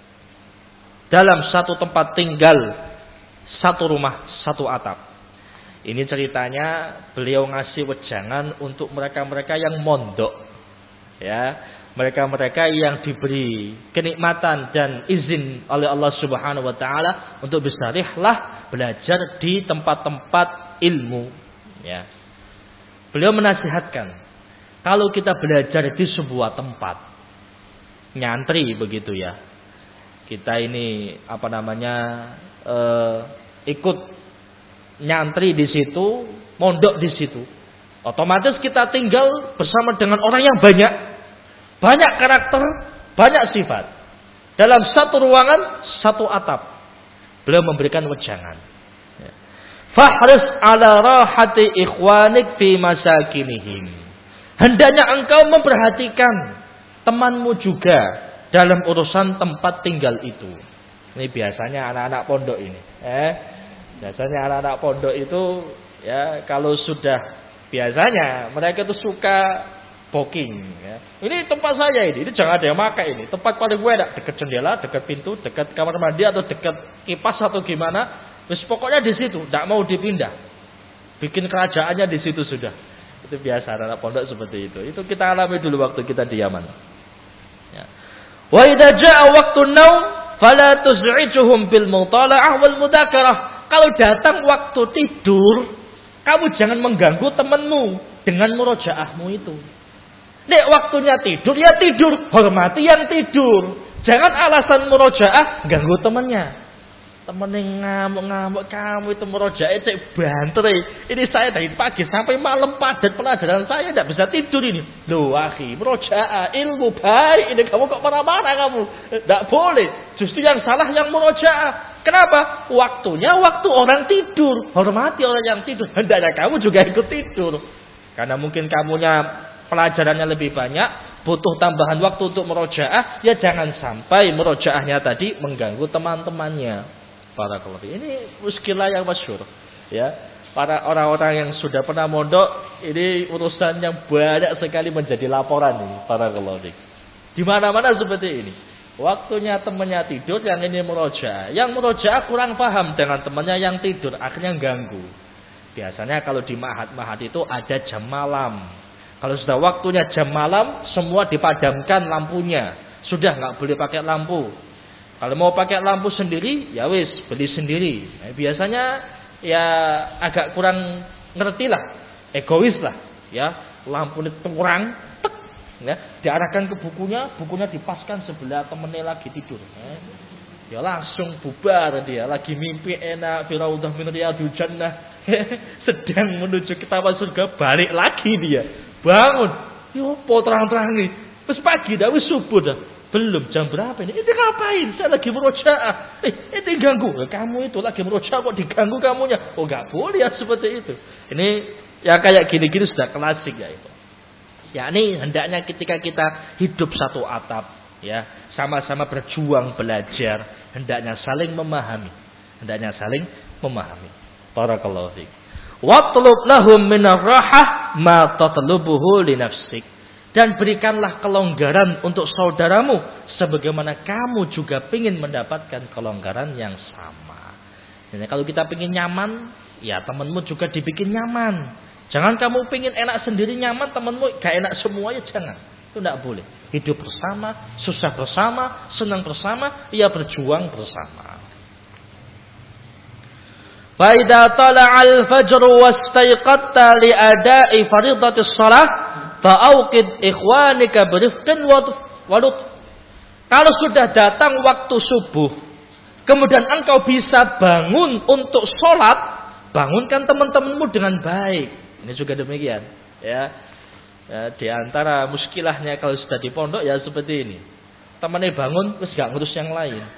dalam satu tempat tinggal, satu rumah, satu atap. Ini ceritanya beliau ngasih wejangan untuk mereka-mereka yang mondok. Ya, mereka-mereka yang diberi kenikmatan dan izin oleh Allah Subhanahu wa taala untuk bisa rihlah belajar di tempat-tempat ilmu, ya. Beliau menasihatkan, kalau kita belajar di sebuah tempat, nyantri begitu ya. Kita ini apa namanya eh, ikut nyantri di situ, mondok di situ. Otomatis kita tinggal bersama dengan orang yang banyak. Banyak karakter, banyak sifat. Dalam satu ruangan, satu atap. Beliau memberikan wejangan. Fahris ala rahati ikhwanik fi masakinihim. Hendaknya engkau memperhatikan temanmu juga dalam urusan tempat tinggal itu. Ini biasanya anak-anak pondok ini. Eh, biasanya anak-anak pondok itu ya kalau sudah biasanya mereka itu suka booking. Ya. Ini tempat saya ini, ini jangan ada yang pakai ini. Tempat paling gue enak, dekat jendela, dekat pintu, dekat kamar mandi atau dekat kipas atau gimana. Terus pokoknya di situ, tidak mau dipindah. Bikin kerajaannya di situ sudah. Itu biasa anak pondok seperti itu. Itu kita alami dulu waktu kita di Yaman. Ya. Wa idza jaa waqtu naum fala tuz'ijuhum bil mutala'ah wal mudzakarah. Kalau datang waktu tidur, kamu jangan mengganggu temanmu dengan murojaahmu itu. Nek waktunya tidur, ya tidur. Hormati yang tidur. Jangan alasan murojaah ganggu temannya. Temennya ngamuk-ngamuk, kamu itu murojaah cek banter. Ini saya dari pagi sampai malam padat pelajaran saya, tidak bisa tidur ini. Loh akhi, murojaah ilmu baik. Ini kamu kok marah-marah kamu? Tidak boleh. Justru yang salah yang murojaah. Kenapa? Waktunya waktu orang tidur. Hormati orang yang tidur. Hendaknya kamu juga ikut tidur. Karena mungkin kamunya pelajarannya lebih banyak, butuh tambahan waktu untuk murojaah, ya jangan sampai murojaahnya tadi mengganggu teman-temannya. Para keluarga ini muskilah yang masyhur, ya. Para orang-orang yang sudah pernah mondok, ini urusan yang banyak sekali menjadi laporan ini, para keluarga. Di mana-mana seperti ini. Waktunya temannya tidur, yang ini murojaah. Yang murojaah kurang paham dengan temannya yang tidur, akhirnya ganggu. Biasanya kalau di mahat-mahat itu ada jam malam. Kalau sudah waktunya jam malam, semua dipadamkan lampunya. Sudah nggak boleh pakai lampu. Kalau mau pakai lampu sendiri, ya wis beli sendiri. Nah, biasanya ya agak kurang ngerti lah, egois lah, ya. Lampu ini kurang, tek, ya. Diarahkan ke bukunya, bukunya dipaskan sebelah temennya lagi tidur. Ya. Ya langsung bubar dia, lagi mimpi enak, firaudhah min riyadil jannah, sedang menuju ke taman surga, balik lagi dia. Bangun, yo po terang-terang nih. Terus pagi dah, wis subuh dah. Belum jam berapa ini? Ini ngapain? Saya lagi murojaah. Eh, ini ganggu. Kamu itu lagi murojaah kok diganggu kamunya? Oh, enggak boleh ya seperti itu. Ini ya kayak gini-gini sudah klasik ya itu. Ya ini hendaknya ketika kita hidup satu atap, ya, sama-sama berjuang belajar, hendaknya saling memahami. Hendaknya saling memahami. Barakallahu fiik. Watlub lahum minar rahah ma tatlubuhu li nafsik. Dan berikanlah kelonggaran untuk saudaramu sebagaimana kamu juga ingin mendapatkan kelonggaran yang sama. Jadi kalau kita ingin nyaman, ya temanmu juga dibikin nyaman. Jangan kamu ingin enak sendiri nyaman, temanmu gak enak semua, ya jangan. Itu tidak boleh. Hidup bersama, susah bersama, senang bersama, ya berjuang bersama. Fa idza tala'al fajr wastayqatta li ada'i fariidatis shalah fa'auqid ikhwanika birifqin walut. Kalau sudah datang waktu subuh, kemudian engkau bisa bangun untuk sholat, bangunkan teman-temanmu dengan baik. Ini juga demikian, ya. Ya, di antara muskilahnya kalau sudah di pondok ya seperti ini. Temannya bangun terus gak ngurus yang lain.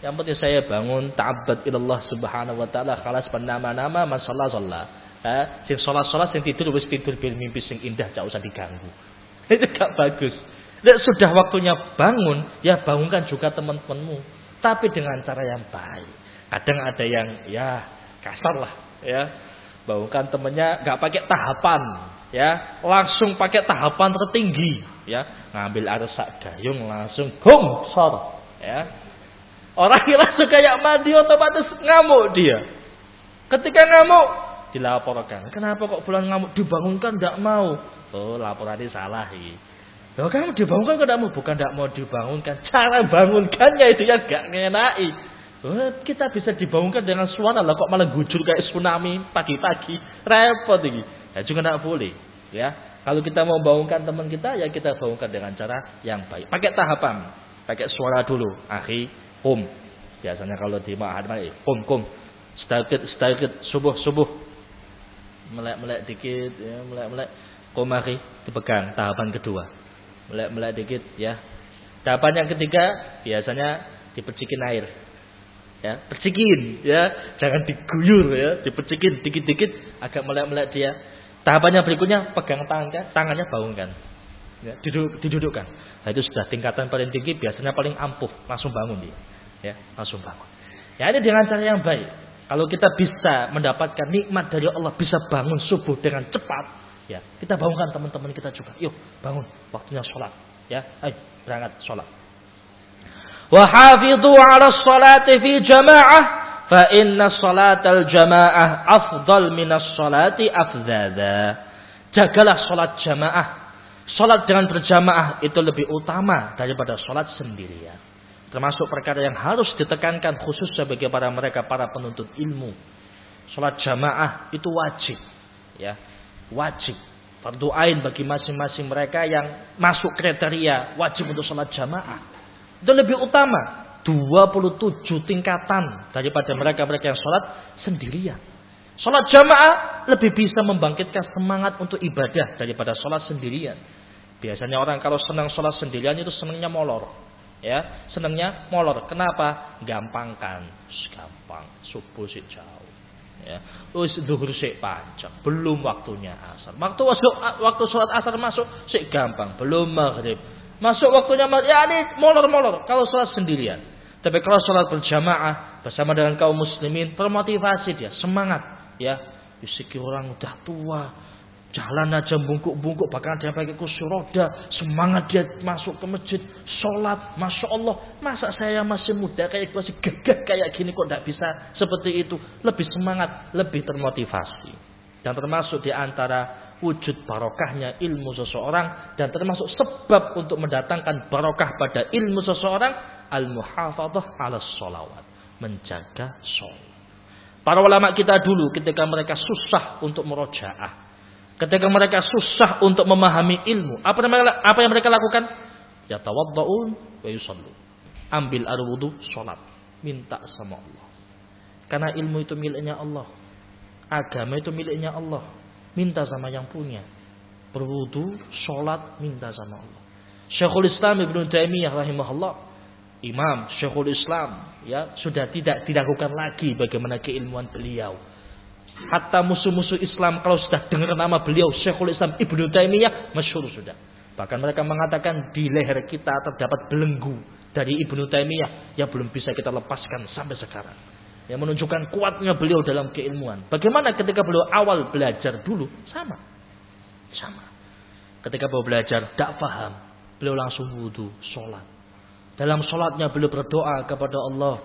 Yang penting saya bangun ta'abbad ilallah subhanahu wa ta'ala, khalas nama-nama masalah sholat. Eh, sing sholat-sholat sing tidur wis tidur bil mimpi sing indah, gak usah diganggu. Itu gak bagus. Nek sudah waktunya bangun, ya bangunkan juga teman-temanmu, tapi dengan cara yang baik. Kadang ada yang ya kasar lah, ya. Bangunkan temennya gak pakai tahapan, ya, langsung pakai tahapan tertinggi, ya. Ngambil air sak gayung langsung gong sor, ya. Orang yang langsung kayak mandi otomatis ngamuk dia. Ketika ngamuk dilaporkan. Kenapa kok fulan ngamuk? Dibangunkan tidak mau. Oh, laporannya salah. Loh, kamu dibangunkan kok tidak mau? Bukan tidak mau dibangunkan. Cara bangunkannya itu yang gak ngenai. Oh, kita bisa dibangunkan dengan suara lah, kok malah gujur kayak tsunami pagi-pagi. Repot ini. Ya juga tidak boleh. Ya, kalau kita mau bangunkan teman kita, ya kita bangunkan dengan cara yang baik. Pakai tahapan. Pakai suara dulu. Akhi, kum. Biasanya kalau di ma'had, kum, kum. Sedikit, sedikit, subuh, subuh. Melek-melek dikit, ya, melek-melek. Kum akhi, dipegang. Tahapan kedua. Melek-melek dikit, ya. Tahapan yang ketiga, biasanya dipercikin air. Ya, percikin, ya. Jangan diguyur, ya. Dipercikin dikit-dikit, agak melek-melek dia. Tahapannya berikutnya, pegang tangan, tangannya bangunkan. Ya, diduduk, didudukkan. Nah, itu sudah tingkatan paling tinggi, biasanya paling ampuh, langsung bangun dia. Ya, langsung bangun. Ya, ini dengan cara yang baik. Kalau kita bisa mendapatkan nikmat dari Allah, bisa bangun subuh dengan cepat, ya, kita bangunkan teman-teman kita juga. Yuk, bangun, waktunya sholat. Ya, ayo berangkat sholat. Wa hafidhu 'ala sholati fi jama'ah, fa inna sholatal jama'ah afdal minas sholati afdada. Jagalah sholat jamaah. Sholat dengan berjamaah itu lebih utama daripada sholat sendirian. Termasuk perkara yang harus ditekankan khususnya bagi para mereka para penuntut ilmu. Sholat jamaah itu wajib, ya, wajib. Fardu ain bagi masing-masing mereka yang masuk kriteria wajib untuk sholat jamaah. Itu lebih utama dua puluh tujuh tingkatan daripada mereka-mereka yang sholat sendirian. Sholat jamaah lebih bisa membangkitkan semangat untuk ibadah daripada sholat sendirian. Biasanya orang kalau senang sholat sendirian itu senangnya molor. Ya, senangnya molor. Kenapa? Gampangkan. Gampang. Subuh sih jauh. Ya. Terus zuhur sih panjang. Belum waktunya asar. Waktu waktu sholat asar masuk sih gampang. Belum maghrib. Masuk waktunya maghrib. Ya ini molor-molor. Kalau sholat sendirian. Tapi kalau sholat berjamaah bersama dengan kaum muslimin, termotivasi dia, semangat. Ya, isiki orang udah tua, jalan aja bungkuk-bungkuk, bahkan dia pakai kursi roda, semangat dia masuk ke masjid, sholat, masya Allah. Masa saya masih muda kayak masih gagah kayak gini kok tidak bisa seperti itu? Lebih semangat, lebih termotivasi. Dan termasuk di antara wujud barokahnya ilmu seseorang dan termasuk sebab untuk mendatangkan barokah pada ilmu seseorang, al-muhafadzah 'ala sholawat, menjaga sholat. Para ulama kita dulu ketika mereka susah untuk murojaah, ketika mereka susah untuk memahami ilmu, apa yang mereka, apa yang mereka lakukan? Yatawadda'un wa yusallu. Ambil air wudu, salat, minta sama Allah. Karena ilmu itu miliknya Allah. Agama itu miliknya Allah. Minta sama yang punya. Berwudu, salat, minta sama Allah. Syekhul Islam Ibnu Taimiyah rahimahullah, Imam Syekhul Islam, ya, sudah tidak diragukan lagi bagaimana keilmuan beliau. Hatta musuh-musuh Islam kalau sudah dengar nama beliau Syekhul Islam Ibnu Taimiyah, masyhur sudah. Bahkan mereka mengatakan di leher kita terdapat belenggu dari Ibnu Taimiyah yang belum bisa kita lepaskan sampai sekarang. Yang menunjukkan kuatnya beliau dalam keilmuan. Bagaimana ketika beliau awal belajar dulu? Sama. Sama. Ketika beliau belajar tak paham, beliau langsung wudu, sholat. Dalam sholatnya beliau berdoa kepada Allah,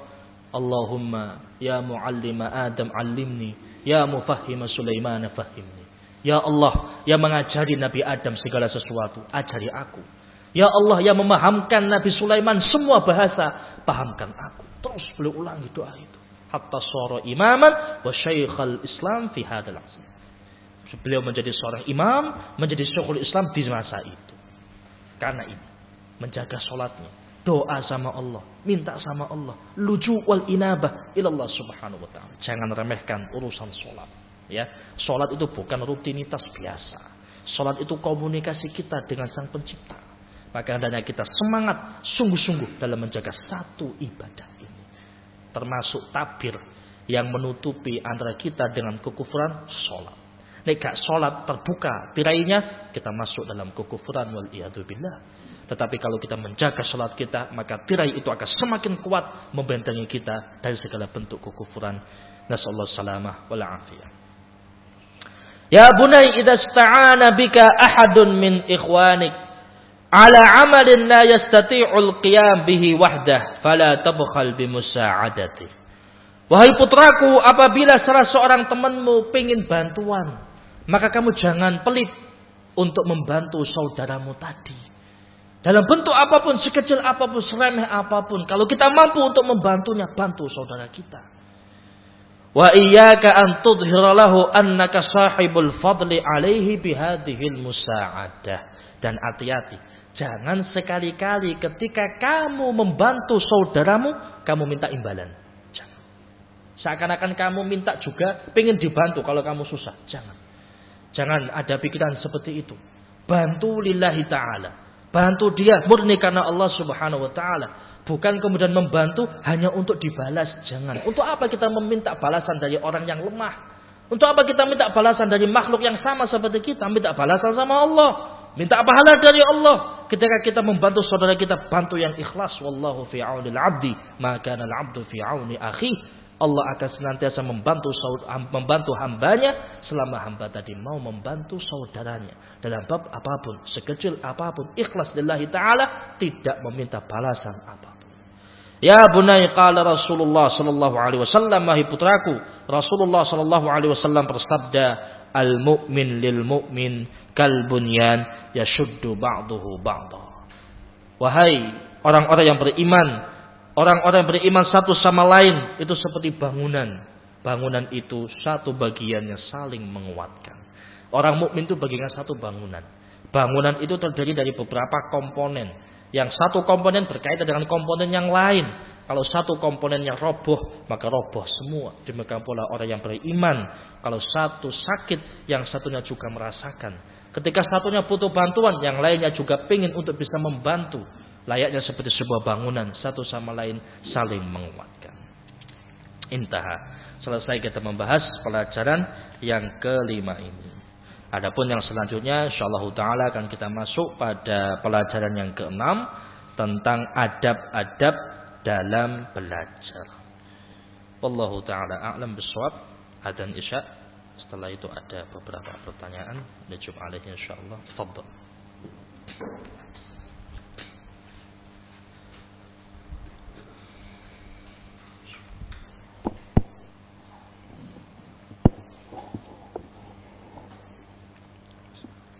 Allahumma ya muallima Adam allimni, ya mufahhima Sulaiman fahimni. Ya Allah, yang mengajari Nabi Adam segala sesuatu, ajari aku. Ya Allah, yang memahamkan Nabi Sulaiman semua bahasa, pahamkan aku. Terus beliau ulangi doa itu. Hatta sara imaman wa syaikhal Islam fi hadzal asr. Beliau menjadi seorang imam, menjadi syekhul Islam di masa itu. Karena ini, menjaga sholatnya, doa sama Allah, minta sama Allah, luju wal inabah ilallah subhanahu wa ta'ala. Jangan remehkan urusan sholat. Ya, sholat itu bukan rutinitas biasa. Sholat itu komunikasi kita dengan Sang Pencipta. Maka hendaknya kita semangat sungguh-sungguh dalam menjaga satu ibadah ini. termasuk tabir yang menutupi antara kita dengan kekufuran, sholat. Nek gak sholat terbuka tirainya, kita masuk dalam kekufuran wal iyadu billah. Tetapi kalau kita menjaga sholat kita, maka tirai itu akan semakin kuat membentengi kita dari segala bentuk kekufuran. Nasallahu salamah wal afiyah. Ya bunai idza ista'ana bika ahadun min ikhwanik ala amalin la yastati'ul qiyam bihi wahdah fala tabkhal bimusa'adatihi. Wahai putraku, apabila salah seorang temanmu ingin bantuan, maka kamu jangan pelit untuk membantu saudaramu tadi. Dalam bentuk apapun, sekecil apapun, seremeh apapun. Kalau kita mampu untuk membantunya, bantu saudara kita. Wa iyyaka an tudhhira lahu annaka sahibul fadli alaihi bihadhil musa'adah. Dan hati-hati, jangan sekali-kali ketika kamu membantu saudaramu, kamu minta imbalan. Seakan-akan kamu minta juga pengen dibantu kalau kamu susah. Jangan. Jangan ada pikiran seperti itu. Bantu lillahi ta'ala. Bantu dia murni karena Allah subhanahu wa ta'ala. Bukan kemudian membantu hanya untuk dibalas. Jangan. Untuk apa kita meminta balasan dari orang yang lemah? Untuk apa kita minta balasan dari makhluk yang sama seperti kita? Minta balasan sama Allah. Minta pahala dari Allah. Ketika kita membantu saudara kita, bantu yang ikhlas. Wallahu fi aunil abdi. Maka al abdu fi auni akhi. Allah akan senantiasa membantu membantu hambanya selama hamba tadi mau membantu saudaranya dalam bab apapun, sekecil apapun, ikhlas lillahi ta'ala, tidak meminta balasan apapun. Ya bunai qala Rasulullah sallallahu alaihi wasallam, wahai putraku, Rasulullah sallallahu alaihi wasallam bersabda, al mu'min lil mu'min kal bunyan yashuddu ba'dahu ba'dha. Wahai orang-orang yang beriman, orang-orang yang beriman satu sama lain itu seperti bangunan. Bangunan itu satu bagiannya saling menguatkan. Orang mukmin itu bagian satu bangunan. Bangunan itu terdiri dari beberapa komponen. Yang satu komponen berkaitan dengan komponen yang lain. Kalau satu komponennya roboh, maka roboh semua. Demikian pula orang yang beriman. Kalau satu sakit, yang satunya juga merasakan. Ketika satunya butuh bantuan, yang lainnya juga ingin untuk bisa membantu. Layaknya seperti sebuah bangunan, satu sama lain saling menguatkan. Intaha. Selesai kita membahas pelajaran yang kelima ini. Adapun yang selanjutnya, insyaallah taala akan kita masuk pada pelajaran yang keenam tentang adab-adab dalam belajar. Wallahu taala a'lam bishawab. Adzan isya. Setelah itu ada beberapa pertanyaan. Dijawab alaihi insyaallah. Tafadhol.